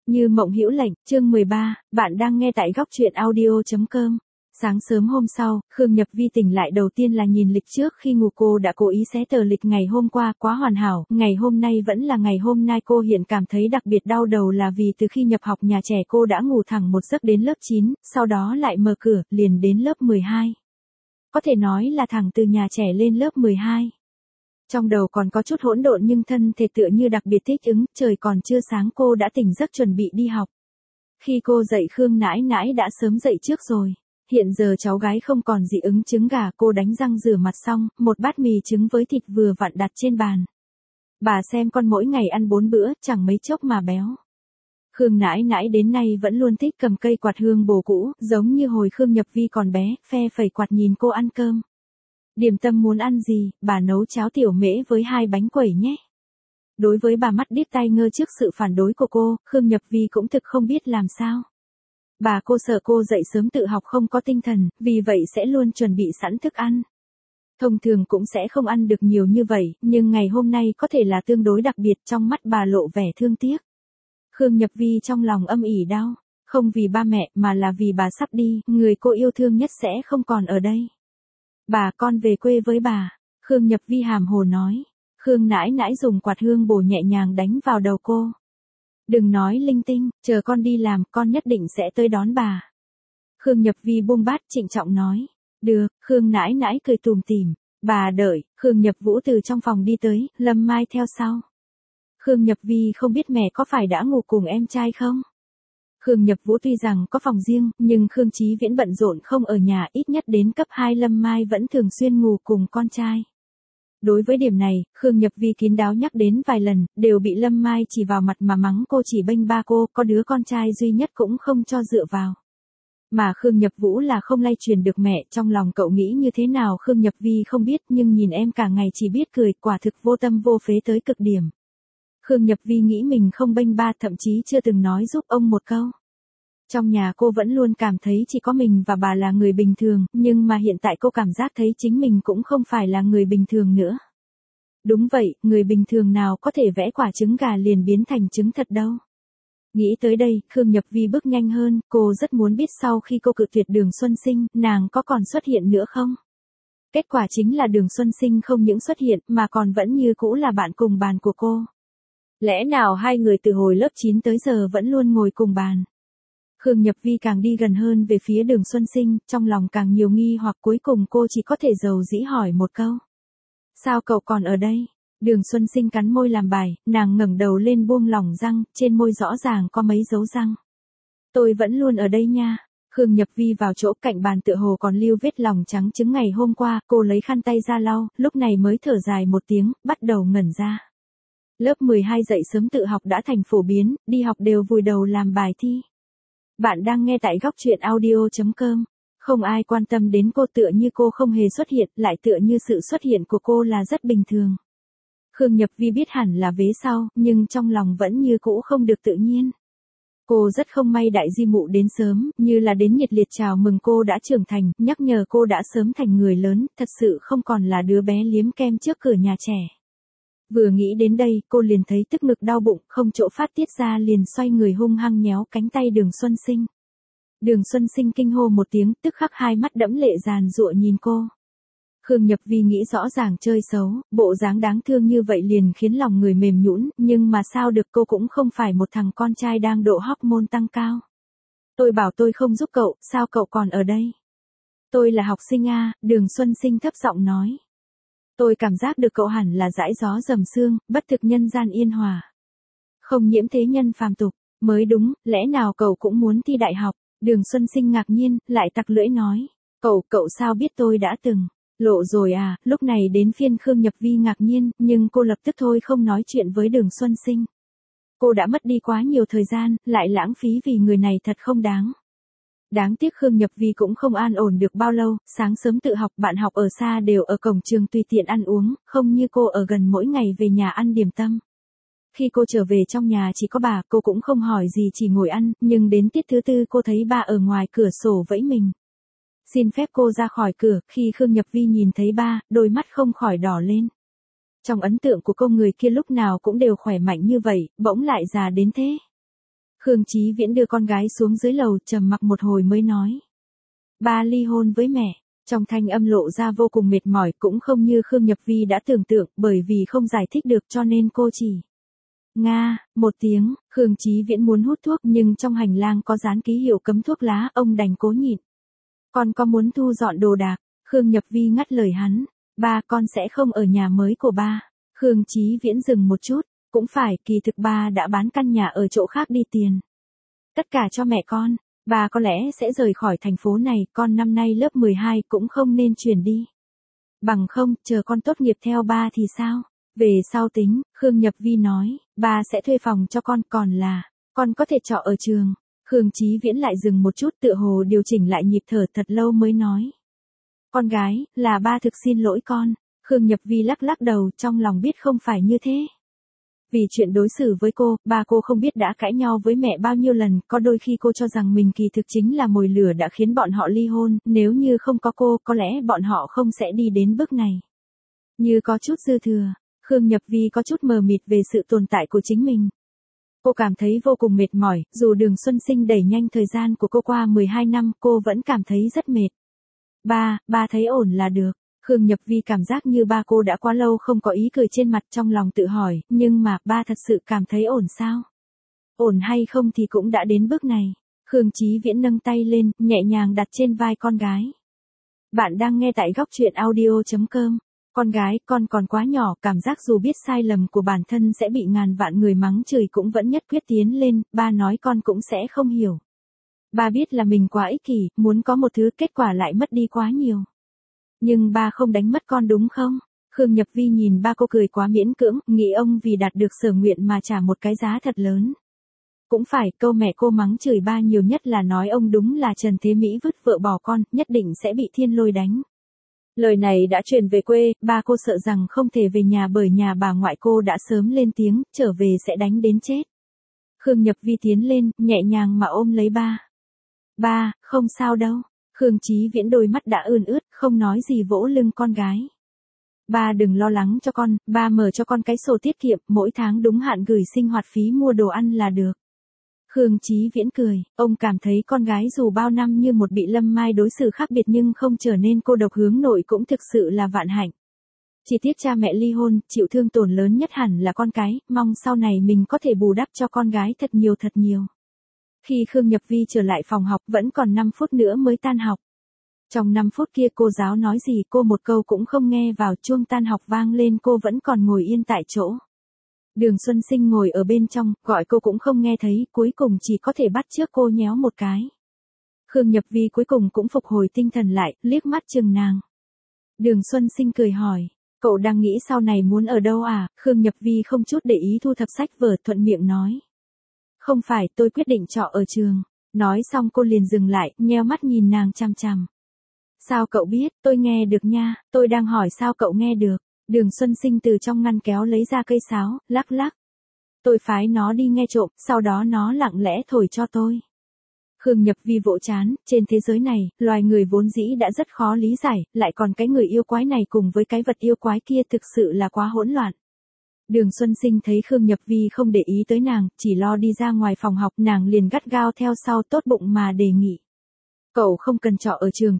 Như mộng hữu lệnh, chương 13, bạn đang nghe tại góc truyện audio.com. Sáng sớm hôm sau, Khương Nhập Vi tỉnh lại đầu tiên là nhìn lịch trước khi ngủ. Cô đã cố ý xé tờ lịch ngày hôm qua, quá hoàn hảo, ngày hôm nay vẫn là ngày hôm nay. Cô hiện cảm thấy đặc biệt đau đầu là vì từ khi nhập học nhà trẻ cô đã ngủ thẳng một giấc đến lớp 9, sau đó lại mở cửa, liền đến lớp 12. Có thể nói là thẳng từ nhà trẻ lên lớp 12. Trong đầu còn có chút hỗn độn nhưng thân thể tựa như đặc biệt thích ứng, trời còn chưa sáng cô đã tỉnh giấc chuẩn bị đi học. Khi cô dậy Khương nãi nãi đã sớm dậy trước rồi. Hiện giờ cháu gái không còn dị ứng trứng gà, cô đánh răng rửa mặt xong, một bát mì trứng với thịt vừa vặn đặt trên bàn. Bà xem con mỗi ngày ăn 4 bữa, chẳng mấy chốc mà béo. Khương nãi nãi đến nay vẫn luôn thích cầm cây quạt hương bồ cũ, giống như hồi Khương Nhập Vi còn bé, phe phẩy quạt nhìn cô ăn cơm. Điểm tâm muốn ăn gì, bà nấu cháo tiểu mễ với 2 bánh quẩy nhé. Đối với bà mắt điếc tai ngơ trước sự phản đối của cô, Khương Nhập Vi cũng thực không biết làm sao. Bà cô sợ cô dậy sớm tự học không có tinh thần, vì vậy sẽ luôn chuẩn bị sẵn thức ăn. Thông thường cũng sẽ không ăn được nhiều như vậy, nhưng ngày hôm nay có thể là tương đối đặc biệt, trong mắt bà lộ vẻ thương tiếc. Khương Nhập Vi trong lòng âm ỉ đau, không vì ba mẹ mà là vì bà sắp đi, người cô yêu thương nhất sẽ không còn ở đây. Bà con về quê với bà, Khương Nhập Vi hàm hồ nói. Khương nãi nãi dùng quạt hương bổ nhẹ nhàng đánh vào đầu cô. Đừng nói linh tinh, chờ con đi làm, con nhất định sẽ tới đón bà. Khương Nhập Vi buông bát trịnh trọng nói. Được, Khương nãi nãi cười tủm tỉm. Bà đợi, Khương Nhập Vũ từ trong phòng đi tới, Lâm Mai theo sau. Khương Nhập Vi không biết mẹ có phải đã ngủ cùng em trai không? Khương Nhập Vũ tuy rằng có phòng riêng, nhưng Khương Chí Viễn bận rộn không ở nhà, ít nhất đến cấp 2 Lâm Mai vẫn thường xuyên ngủ cùng con trai. Đối với điểm này, Khương Nhập Vi kín đáo nhắc đến vài lần, đều bị Lâm Mai chỉ vào mặt mà mắng cô chỉ bênh ba cô, có đứa con trai duy nhất cũng không cho dựa vào. Mà Khương Nhập Vũ là không lay truyền được mẹ, trong lòng cậu nghĩ như thế nào Khương Nhập Vi không biết, nhưng nhìn em cả ngày chỉ biết cười, quả thực vô tâm vô phế tới cực điểm. Khương Nhập Vi nghĩ mình không bênh ba, thậm chí chưa từng nói giúp ông một câu. Trong nhà cô vẫn luôn cảm thấy chỉ có mình và bà là người bình thường, nhưng mà hiện tại cô cảm giác thấy chính mình cũng không phải là người bình thường nữa. Đúng vậy, người bình thường nào có thể vẽ quả trứng gà liền biến thành trứng thật đâu. Nghĩ tới đây, Khương Nhập Vi bước nhanh hơn, cô rất muốn biết sau khi cô cự tuyệt Đường Xuân Sinh, nàng có còn xuất hiện nữa không? Kết quả chính là Đường Xuân Sinh không những xuất hiện mà còn vẫn như cũ là bạn cùng bàn của cô. Lẽ nào hai người từ hồi lớp 9 tới giờ vẫn luôn ngồi cùng bàn? Khương Nhập Vi càng đi gần hơn về phía Đường Xuân Sinh, trong lòng càng nhiều nghi hoặc, cuối cùng cô chỉ có thể dầu dĩ hỏi một câu. Sao cậu còn ở đây? Đường Xuân Sinh cắn môi làm bài, nàng ngẩng đầu lên buông lỏng răng, trên môi rõ ràng có mấy dấu răng. Tôi vẫn luôn ở đây nha. Khương Nhập Vi vào chỗ cạnh bàn tựa hồ còn lưu vết lòng trắng trứng ngày hôm qua, cô lấy khăn tay ra lau, lúc này mới thở dài một tiếng, bắt đầu ngẩn ra. Lớp 12 dậy sớm tự học đã thành phổ biến, đi học đều vùi đầu làm bài thi. Bạn đang nghe tại góc truyện audio.com. Không ai quan tâm đến cô, tựa như cô không hề xuất hiện, lại tựa như sự xuất hiện của cô là rất bình thường. Khương Nhập Vi biết hẳn là vế sau, nhưng trong lòng vẫn như cũ không được tự nhiên. Cô rất không may đại di mụ đến sớm, như là đến nhiệt liệt chào mừng cô đã trưởng thành, nhắc nhở cô đã sớm thành người lớn, thật sự không còn là đứa bé liếm kem trước cửa nhà trẻ. Vừa nghĩ đến đây, cô liền thấy tức ngực đau bụng, không chỗ phát tiết ra liền xoay người hung hăng nhéo cánh tay Đường Xuân Sinh. Đường Xuân Sinh kinh hô một tiếng, tức khắc hai mắt đẫm lệ giàn giụa nhìn cô. Khương Nhập Vi nghĩ rõ ràng chơi xấu, bộ dáng đáng thương như vậy liền khiến lòng người mềm nhũn, nhưng mà sao được, cô cũng không phải một thằng con trai đang độ hormone tăng cao. Tôi bảo tôi không giúp cậu, sao cậu còn ở đây? Tôi là học sinh a, Đường Xuân Sinh thấp giọng nói. Tôi cảm giác được cậu hẳn là dãi gió dầm sương, bất thực nhân gian yên hòa. Không nhiễm thế nhân phàm tục, mới đúng, lẽ nào cậu cũng muốn thi đại học? Đường Xuân Sinh ngạc nhiên, lại tặc lưỡi nói. Cậu sao biết tôi đã từng? Lộ rồi à, lúc này đến phiên Khương Nhập Vi ngạc nhiên, nhưng cô lập tức thôi không nói chuyện với Đường Xuân Sinh. Cô đã mất đi quá nhiều thời gian, lại lãng phí vì người này thật không đáng. Đáng tiếc Khương Nhập Vi cũng không an ổn được bao lâu, sáng sớm tự học, bạn học ở xa đều ở cổng trường tùy tiện ăn uống, không như cô ở gần mỗi ngày về nhà ăn điểm tâm. Khi cô trở về trong nhà chỉ có bà, cô cũng không hỏi gì chỉ ngồi ăn, nhưng đến tiết thứ tư cô thấy ba ở ngoài cửa sổ vẫy mình. Xin phép cô ra khỏi cửa, khi Khương Nhập Vi nhìn thấy ba, đôi mắt không khỏi đỏ lên. Trong ấn tượng của cô người kia lúc nào cũng đều khỏe mạnh như vậy, bỗng lại già đến thế. Khương Chí Viễn đưa con gái xuống dưới lầu, trầm mặc một hồi mới nói. Ba ly hôn với mẹ. Trong thanh âm lộ ra vô cùng mệt mỏi, cũng không như Khương Nhập Vi đã tưởng tượng, bởi vì không giải thích được cho nên cô chỉ. Nga, một tiếng, Khương Chí Viễn muốn hút thuốc nhưng trong hành lang có dán ký hiệu cấm thuốc lá, ông đành cố nhịn. Con có muốn thu dọn đồ đạc? Khương Nhập Vi ngắt lời hắn. Ba, con sẽ không ở nhà mới của ba. Khương Chí Viễn dừng một chút. Cũng phải, kỳ thực ba đã bán căn nhà ở chỗ khác đi tiền. Tất cả cho mẹ con. Ba có lẽ sẽ rời khỏi thành phố này, con năm nay lớp 12 cũng không nên chuyển đi. Bằng không, chờ con tốt nghiệp theo ba thì sao? Về sau tính, Khương Nhập Vi nói, ba sẽ thuê phòng cho con, còn là, con có thể trọ ở trường. Khương Chí Viễn lại dừng một chút, tựa hồ điều chỉnh lại nhịp thở thật lâu mới nói. Con gái, là ba thực xin lỗi con. Khương Nhập Vi lắc lắc đầu, trong lòng biết không phải như thế. Vì chuyện đối xử với cô, ba cô không biết đã cãi nhau với mẹ bao nhiêu lần, có đôi khi cô cho rằng mình kỳ thực chính là mồi lửa đã khiến bọn họ ly hôn, nếu như không có cô, có lẽ bọn họ không sẽ đi đến bước này. Như có chút dư thừa, Khương Nhập Vi có chút mờ mịt về sự tồn tại của chính mình. Cô cảm thấy vô cùng mệt mỏi, dù Đường Xuân Sinh đẩy nhanh thời gian của cô qua 12 năm, cô vẫn cảm thấy rất mệt. Ba thấy ổn là được. Khương Nhập Vi cảm giác như ba cô đã quá lâu không có ý cười trên mặt, trong lòng tự hỏi, nhưng mà ba thật sự cảm thấy ổn sao? Ổn hay không thì cũng đã đến bước này. Khương Chí Viễn nâng tay lên, nhẹ nhàng đặt trên vai con gái. Bạn đang nghe tại góc truyện audio.com. Con gái, con còn quá nhỏ, cảm giác dù biết sai lầm của bản thân sẽ bị ngàn vạn người mắng chửi cũng vẫn nhất quyết tiến lên, ba nói con cũng sẽ không hiểu. Ba biết là mình quá ích kỷ, muốn có một thứ kết quả lại mất đi quá nhiều. Nhưng ba không đánh mất con đúng không? Khương Nhập Vi nhìn ba cô cười quá miễn cưỡng, nghĩ ông vì đạt được sở nguyện mà trả một cái giá thật lớn. Cũng phải, câu mẹ cô mắng chửi ba nhiều nhất là nói ông đúng là Trần Thế Mỹ vứt vợ bỏ con, nhất định sẽ bị thiên lôi đánh. Lời này đã truyền về quê, ba cô sợ rằng không thể về nhà bởi nhà bà ngoại cô đã sớm lên tiếng, trở về sẽ đánh đến chết. Khương Nhập Vi tiến lên, nhẹ nhàng mà ôm lấy ba. Ba, không sao đâu. Khương Chí Viễn đôi mắt đã ươn ướt, không nói gì vỗ lưng con gái. Ba đừng lo lắng cho con, ba mở cho con cái sổ tiết kiệm, mỗi tháng đúng hạn gửi sinh hoạt phí mua đồ ăn là được. Khương Chí Viễn cười, ông cảm thấy con gái dù bao năm như một bị Lâm Mai đối xử khác biệt nhưng không trở nên cô độc hướng nội cũng thực sự là vạn hạnh. Chỉ tiếc cha mẹ ly hôn, chịu thương tổn lớn nhất hẳn là con cái, mong sau này mình có thể bù đắp cho con gái thật nhiều thật nhiều. Khi Khương Nhập Vi trở lại phòng học vẫn còn 5 phút nữa mới tan học. Trong 5 phút kia cô giáo nói gì cô một câu cũng không nghe vào, chuông tan học vang lên cô vẫn còn ngồi yên tại chỗ. Đường Xuân Sinh ngồi ở bên trong, gọi cô cũng không nghe thấy, cuối cùng chỉ có thể bắt chước cô nhéo một cái. Khương Nhập Vi cuối cùng cũng phục hồi tinh thần lại, liếc mắt chừng nàng. Đường Xuân Sinh cười hỏi, cậu đang nghĩ sau này muốn ở đâu à? Khương Nhập Vi không chút để ý thu thập sách vở, thuận miệng nói. Không phải, tôi quyết định trọ ở trường. Nói xong cô liền dừng lại, nheo mắt nhìn nàng chằm chằm. Sao cậu biết? Tôi nghe được nha, tôi đang hỏi sao cậu nghe được. Đường Xuân Sinh từ trong ngăn kéo lấy ra cây sáo, lắc lắc. Tôi phái nó đi nghe trộm, sau đó nó lặng lẽ thổi cho tôi. Khương Nhập Vi vỗ chán, trên thế giới này, loài người vốn dĩ đã rất khó lý giải, lại còn cái người yêu quái này cùng với cái vật yêu quái kia thực sự là quá hỗn loạn. Đường Xuân Sinh thấy Khương Nhập Vi không để ý tới nàng, chỉ lo đi ra ngoài phòng học, nàng liền gắt gao theo sau, tốt bụng mà đề nghị. Cậu không cần trọ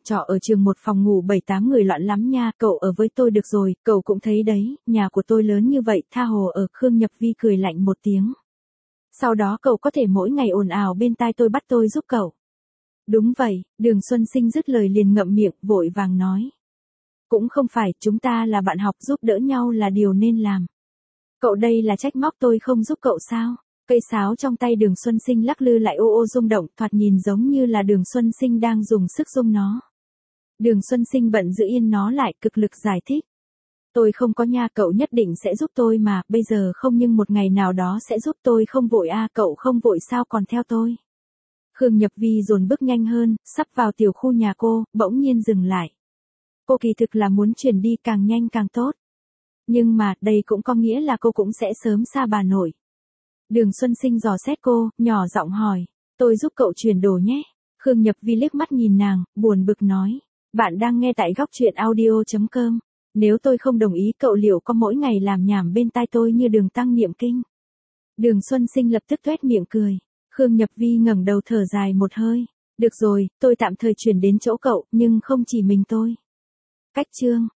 ở trường một phòng ngủ 7-8 người loạn lắm nha, cậu ở với tôi được rồi, cậu cũng thấy đấy, nhà của tôi lớn như vậy, tha hồ ở. Khương Nhập Vi cười lạnh một tiếng. Sau đó cậu có thể mỗi ngày ồn ào bên tai tôi bắt tôi giúp cậu. Đúng vậy, Đường Xuân Sinh dứt lời liền ngậm miệng, vội vàng nói. Cũng không phải, chúng ta là bạn học, giúp đỡ nhau là điều nên làm. Cậu đây là trách móc tôi không giúp cậu sao? Cây sáo trong tay Đường Xuân Sinh lắc lư lại ô ô rung động, thoạt nhìn giống như là Đường Xuân Sinh đang dùng sức rung nó. Đường Xuân Sinh bận giữ yên nó lại, cực lực giải thích. Tôi không có nha, cậu nhất định sẽ giúp tôi mà, bây giờ không nhưng một ngày nào đó sẽ giúp tôi, không vội a. Cậu không vội sao còn theo tôi? Khương Nhập Vi dồn bước nhanh hơn, sắp vào tiểu khu nhà cô, bỗng nhiên dừng lại. Cô kỳ thực là muốn chuyển đi càng nhanh càng tốt. Nhưng mà, đây cũng có nghĩa là cô cũng sẽ sớm xa bà nội. Đường Xuân Sinh dò xét cô, nhỏ giọng hỏi, tôi giúp cậu chuyển đồ nhé. Khương Nhập Vi liếc mắt nhìn nàng, buồn bực nói, bạn đang nghe tại góc truyện audio.com. Nếu tôi không đồng ý cậu liệu có mỗi ngày làm nhảm bên tai tôi như đường tăng niệm kinh. Đường Xuân Sinh lập tức tuét miệng cười. Khương Nhập Vi ngẩng đầu thở dài một hơi. Được rồi, tôi tạm thời chuyển đến chỗ cậu, nhưng không chỉ mình tôi. Cách chương